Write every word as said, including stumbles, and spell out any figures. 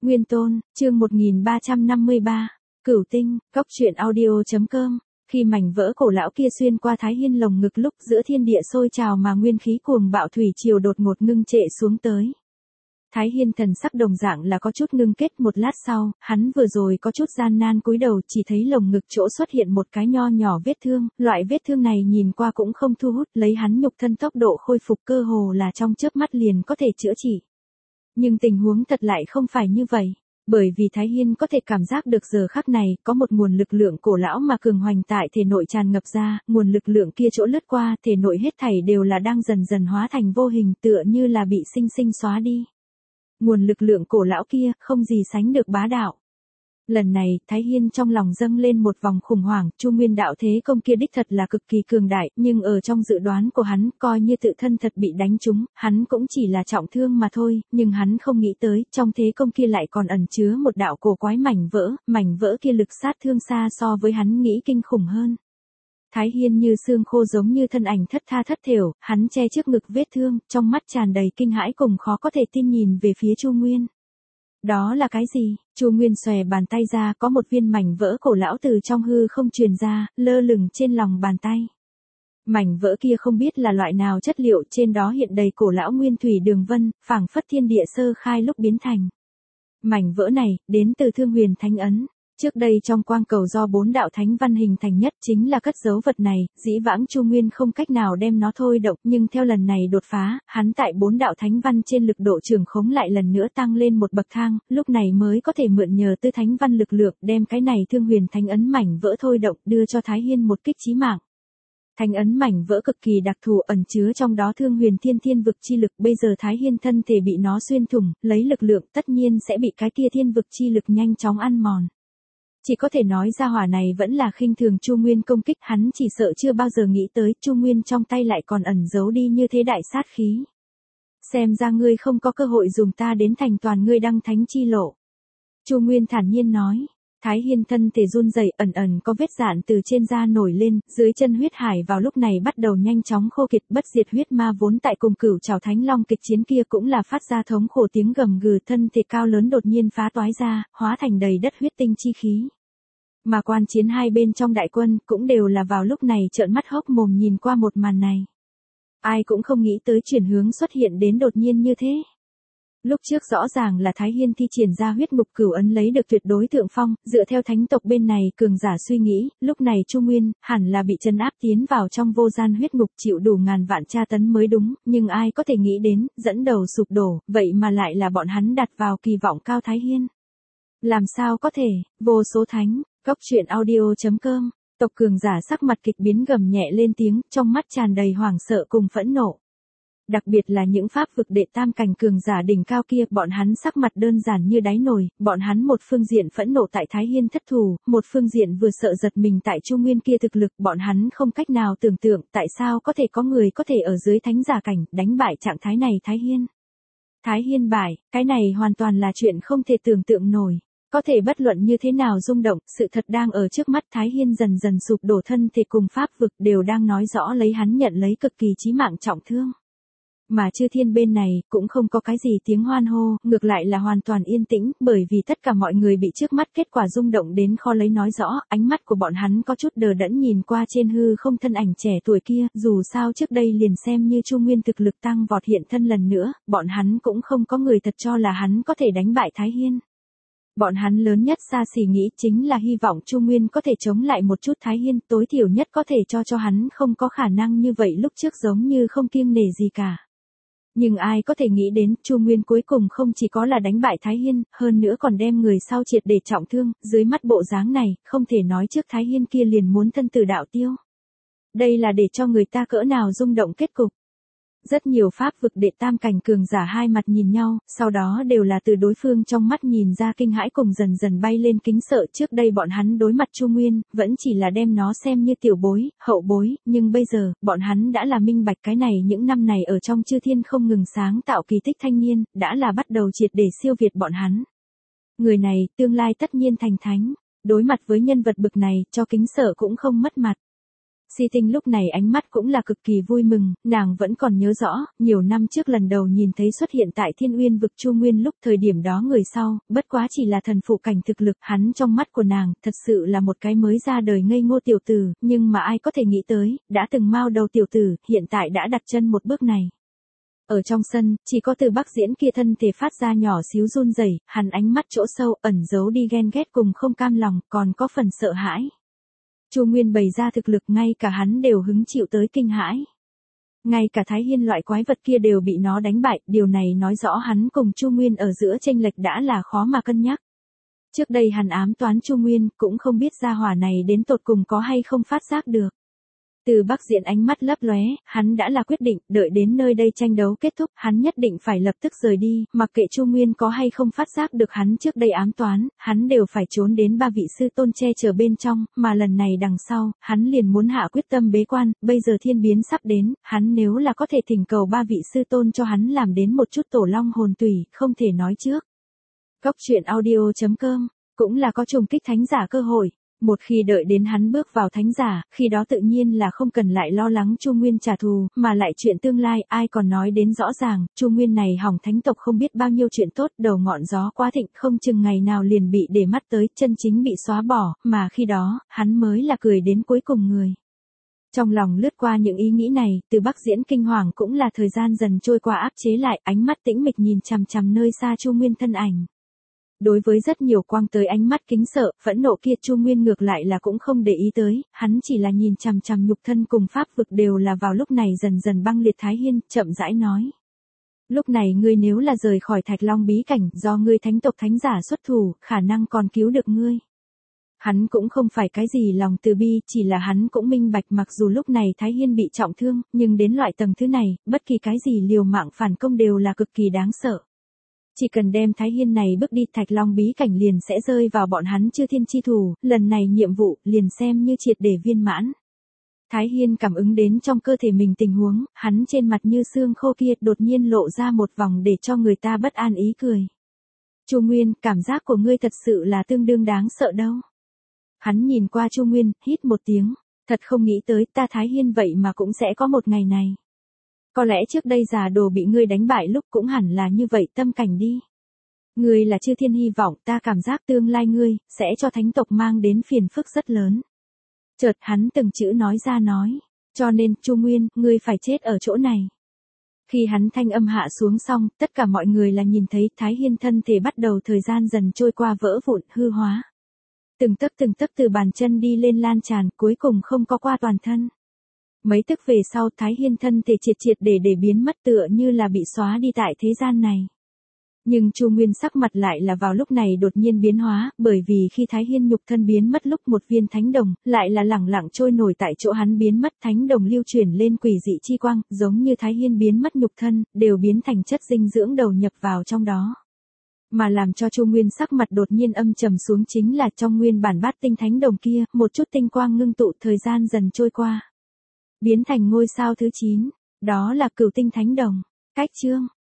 Nguyên Tôn, chương một nghìn ba trăm năm mươi ba, Cửu Tinh, Cốc truyện audio.com. Khi mảnh vỡ cổ lão kia xuyên qua Thái Hiên lồng ngực lúc giữa thiên địa sôi trào mà nguyên khí cuồng bạo thủy triều đột ngột ngưng trệ xuống tới. Thái Hiên thần sắc đồng dạng là có chút ngưng kết, một lát sau, hắn vừa rồi có chút gian nan cúi đầu, chỉ thấy lồng ngực chỗ xuất hiện một cái nho nhỏ vết thương, loại vết thương này nhìn qua cũng không thu hút, lấy hắn nhục thân tốc độ khôi phục cơ hồ là trong chớp mắt liền có thể chữa trị. Nhưng tình huống thật lại không phải như vậy. Bởi vì Thái Hiên có thể cảm giác được giờ khắc này, có một nguồn lực lượng cổ lão mà cường hoành tại thể nội tràn ngập ra, nguồn lực lượng kia chỗ lướt qua, thể nội hết thảy đều là đang dần dần hóa thành vô hình, tựa như là bị sinh sinh xóa đi. Nguồn lực lượng cổ lão kia, không gì sánh được bá đạo. Lần này, Thái Hiên trong lòng dâng lên một vòng khủng hoảng, Chu Nguyên đạo thế công kia đích thật là cực kỳ cường đại, nhưng ở trong dự đoán của hắn, coi như tự thân thật bị đánh trúng, hắn cũng chỉ là trọng thương mà thôi, nhưng hắn không nghĩ tới, trong thế công kia lại còn ẩn chứa một đạo cổ quái mảnh vỡ, mảnh vỡ kia lực sát thương xa so với hắn nghĩ kinh khủng hơn. Thái Hiên như xương khô giống như thân ảnh thất tha thất thểu, hắn che trước ngực vết thương, trong mắt tràn đầy kinh hãi cùng khó có thể tin nhìn về phía Chu Nguyên. Đó là cái gì? Chu Nguyên xòe bàn tay ra, có một viên mảnh vỡ cổ lão từ trong hư không truyền ra, lơ lửng trên lòng bàn tay. Mảnh vỡ kia không biết là loại nào chất liệu, trên đó hiện đầy cổ lão nguyên thủy đường vân, phảng phất thiên địa sơ khai lúc biến thành. Mảnh vỡ này, đến từ Thương Huyền Thánh Ấn. Trước đây trong quang cầu do bốn đạo thánh văn hình thành nhất chính là cất giấu vật này, dĩ vãng Chu Nguyên không cách nào đem nó thôi động, nhưng theo lần này đột phá, hắn tại bốn đạo thánh văn trên lực độ trường khống lại lần nữa tăng lên một bậc thang, lúc này mới có thể mượn nhờ tư thánh văn lực lượng đem cái này Thương Huyền Thánh Ấn mảnh vỡ thôi động, đưa cho Thái Hiên một kích chí mạng. Thánh ấn mảnh vỡ cực kỳ đặc thù, ẩn chứa trong đó Thương Huyền Thiên Thiên vực chi lực, bây giờ Thái Hiên thân thể bị nó xuyên thủng, lấy lực lượng tất nhiên sẽ bị cái kia thiên vực chi lực nhanh chóng ăn mòn. Chỉ có thể nói ra hỏa này vẫn là khinh thường Chu Nguyên công kích, hắn chỉ sợ chưa bao giờ nghĩ tới Chu Nguyên trong tay lại còn ẩn giấu đi như thế đại sát khí. Xem ra ngươi không có cơ hội dùng ta đến thành toàn ngươi đăng thánh chi lộ. Chu Nguyên thản nhiên nói. Thái Hiên thân thể run rẩy, ẩn ẩn có vết rạn từ trên da nổi lên, dưới chân huyết hải vào lúc này bắt đầu nhanh chóng khô kiệt, bất diệt huyết ma vốn tại cùng Cửu Trảo Thánh Long kịch chiến kia cũng là phát ra thống khổ tiếng gầm gừ, thân thể cao lớn đột nhiên phá toái ra, hóa thành đầy đất huyết tinh chi khí. Mà quan chiến hai bên trong đại quân cũng đều là vào lúc này trợn mắt hốc mồm nhìn qua một màn này. Ai cũng không nghĩ tới chuyển hướng xuất hiện đến đột nhiên như thế. Lúc trước rõ ràng là Thái Hiên thi triển ra huyết ngục cửu ấn lấy được tuyệt đối thượng phong, dựa theo thánh tộc bên này cường giả suy nghĩ, lúc này Chu Nguyên hẳn là bị trấn áp tiến vào trong vô gian huyết ngục chịu đủ ngàn vạn tra tấn mới đúng, nhưng ai có thể nghĩ đến, dẫn đầu sụp đổ, vậy mà lại là bọn hắn đặt vào kỳ vọng cao Thái Hiên. Làm sao có thể, vô số thánh, Cốc truyện audio.com, tộc cường giả sắc mặt kịch biến gầm nhẹ lên tiếng, trong mắt tràn đầy hoảng sợ cùng phẫn nộ. Đặc biệt là những pháp vực đệ tam cảnh cường giả đỉnh cao kia, bọn hắn sắc mặt đơn giản như đáy nồi, bọn hắn một phương diện phẫn nộ tại Thái Hiên thất thù, một phương diện vừa sợ giật mình tại Chu Nguyên kia thực lực, bọn hắn không cách nào tưởng tượng tại sao có thể có người có thể ở dưới thánh giả cảnh đánh bại trạng thái này Thái Hiên. Thái Hiên bại, cái này hoàn toàn là chuyện không thể tưởng tượng nổi. Có thể bất luận như thế nào rung động, sự thật đang ở trước mắt, Thái Hiên dần dần sụp đổ, thân thể cùng pháp vực đều đang nói rõ lấy hắn nhận lấy cực kỳ chí mạng trọng thương. Mà chư thiên bên này cũng không có cái gì tiếng hoan hô, ngược lại là hoàn toàn yên tĩnh, bởi vì tất cả mọi người bị trước mắt kết quả rung động đến khó lấy nói rõ, ánh mắt của bọn hắn có chút đờ đẫn nhìn qua trên hư không thân ảnh trẻ tuổi kia, dù sao trước đây liền xem như Chu Nguyên thực lực tăng vọt hiện thân lần nữa, bọn hắn cũng không có người thật cho là hắn có thể đánh bại Thái Hiên. Bọn hắn lớn nhất xa xỉ nghĩ chính là hy vọng Chu Nguyên có thể chống lại một chút Thái Hiên, tối thiểu nhất có thể cho cho hắn không có khả năng như vậy lúc trước giống như không kiêng nể gì cả. Nhưng ai có thể nghĩ đến, Chu Nguyên cuối cùng không chỉ có là đánh bại Thái Hiên, hơn nữa còn đem người sau triệt để trọng thương, dưới mắt bộ dáng này, không thể nói trước Thái Hiên kia liền muốn thân tử đạo tiêu. Đây là để cho người ta cỡ nào rung động kết cục. Rất nhiều pháp vực đệ tam cảnh cường giả hai mặt nhìn nhau, sau đó đều là từ đối phương trong mắt nhìn ra kinh hãi cùng dần dần bay lên kính sợ. Trước đây bọn hắn đối mặt Chu Nguyên, vẫn chỉ là đem nó xem như tiểu bối, hậu bối, nhưng bây giờ, bọn hắn đã là minh bạch cái này những năm này ở trong chư thiên không ngừng sáng tạo kỳ tích thanh niên, đã là bắt đầu triệt để siêu việt bọn hắn. Người này, tương lai tất nhiên thành thánh, đối mặt với nhân vật bực này, cho kính sợ cũng không mất mặt. Si Tinh lúc này ánh mắt cũng là cực kỳ vui mừng, nàng vẫn còn nhớ rõ, nhiều năm trước lần đầu nhìn thấy xuất hiện tại Thiên Uyên vực Chu Nguyên lúc thời điểm đó người sau, bất quá chỉ là thần phụ cảnh thực lực, hắn trong mắt của nàng, thật sự là một cái mới ra đời ngây ngô tiểu tử, nhưng mà ai có thể nghĩ tới, đã từng mao đầu tiểu tử, hiện tại đã đặt chân một bước này. Ở trong sân, chỉ có Từ Bắc Diễn kia thân thể phát ra nhỏ xíu run rẩy, hắn ánh mắt chỗ sâu ẩn giấu đi ghen ghét cùng không cam lòng, còn có phần sợ hãi. Chu Nguyên bày ra thực lực ngay cả hắn đều hứng chịu tới kinh hãi. Ngay cả Thái Hiên loại quái vật kia đều bị nó đánh bại, điều này nói rõ hắn cùng Chu Nguyên ở giữa chênh lệch đã là khó mà cân nhắc. Trước đây hắn ám toán Chu Nguyên, cũng không biết gia hỏa này đến tột cùng có hay không phát giác được. Từ Bắc Diễn ánh mắt lấp lóe, hắn đã là quyết định, đợi đến nơi đây tranh đấu kết thúc, hắn nhất định phải lập tức rời đi, mặc kệ Chu Nguyên có hay không phát giác được hắn trước đây ám toán, hắn đều phải trốn đến ba vị sư tôn che chở bên trong, mà lần này đằng sau, hắn liền muốn hạ quyết tâm bế quan, bây giờ thiên biến sắp đến, hắn nếu là có thể thỉnh cầu ba vị sư tôn cho hắn làm đến một chút tổ long hồn tùy, không thể nói trước. Cốc truyện audio chấm com, cũng là có trùng kích thánh giả cơ hội. Một khi đợi đến hắn bước vào thánh giả, khi đó tự nhiên là không cần lại lo lắng Chu Nguyên trả thù, mà lại chuyện tương lai, ai còn nói đến rõ ràng, Chu Nguyên này hỏng thánh tộc không biết bao nhiêu chuyện tốt, đầu ngọn gió quá thịnh, không chừng ngày nào liền bị để mắt tới, chân chính bị xóa bỏ, mà khi đó, hắn mới là cười đến cuối cùng người. Trong lòng lướt qua những ý nghĩ này, Từ Bắc Diễn kinh hoàng cũng là thời gian dần trôi qua áp chế lại, ánh mắt tĩnh mịch nhìn chằm chằm nơi xa Chu Nguyên thân ảnh. Đối với rất nhiều quang tới ánh mắt kính sợ, phẫn nộ kia Chu Nguyên ngược lại là cũng không để ý tới, hắn chỉ là nhìn chằm chằm nhục thân cùng pháp vực đều là vào lúc này dần dần băng liệt Thái Hiên, chậm rãi nói. Lúc này ngươi nếu là rời khỏi Thạch Long bí cảnh, do ngươi thánh tộc thánh giả xuất thủ, khả năng còn cứu được ngươi. Hắn cũng không phải cái gì lòng từ bi, chỉ là hắn cũng minh bạch mặc dù lúc này Thái Hiên bị trọng thương, nhưng đến loại tầng thứ này, bất kỳ cái gì liều mạng phản công đều là cực kỳ đáng sợ. Chỉ cần đem Thái Hiên này bước đi Thạch Long bí cảnh liền sẽ rơi vào bọn hắn chư thiên chi thủ, lần này nhiệm vụ liền xem như triệt để viên mãn. Thái Hiên cảm ứng đến trong cơ thể mình tình huống, hắn trên mặt như xương khô kia đột nhiên lộ ra một vòng để cho người ta bất an ý cười. Chu Nguyên, cảm giác của ngươi thật sự là tương đương đáng sợ đâu. Hắn nhìn qua Chu Nguyên, hít một tiếng, thật không nghĩ tới ta Thái Hiên vậy mà cũng sẽ có một ngày này. Có lẽ trước đây già đồ bị ngươi đánh bại lúc cũng hẳn là như vậy tâm cảnh đi. Ngươi là chư thiên hy vọng, ta cảm giác tương lai ngươi, sẽ cho thánh tộc mang đến phiền phức rất lớn. Chợt hắn từng chữ nói ra nói, cho nên, Chu Nguyên, ngươi phải chết ở chỗ này. Khi hắn thanh âm hạ xuống xong, tất cả mọi người là nhìn thấy Thái Hiên thân thể bắt đầu thời gian dần trôi qua vỡ vụn, hư hóa. Từng tấc từng tấc từ bàn chân đi lên lan tràn, cuối cùng không có qua toàn thân. Mấy tức về sau Thái Hiên thân thể triệt triệt để để biến mất tựa như là bị xóa đi tại thế gian này. Nhưng Chu Nguyên sắc mặt lại là vào lúc này đột nhiên biến hóa, bởi vì khi Thái Hiên nhục thân biến mất lúc một viên thánh đồng, lại là lẳng lặng trôi nổi tại chỗ hắn biến mất, thánh đồng lưu chuyển lên quỷ dị chi quang, giống như Thái Hiên biến mất nhục thân, đều biến thành chất dinh dưỡng đầu nhập vào trong đó. Mà làm cho Chu Nguyên sắc mặt đột nhiên âm trầm xuống chính là trong nguyên bản bát tinh thánh đồng kia, một chút tinh quang ngưng tụ thời gian dần trôi qua. Biến thành ngôi sao thứ chín, đó là Cửu Tinh Thánh Đồng. Cách chương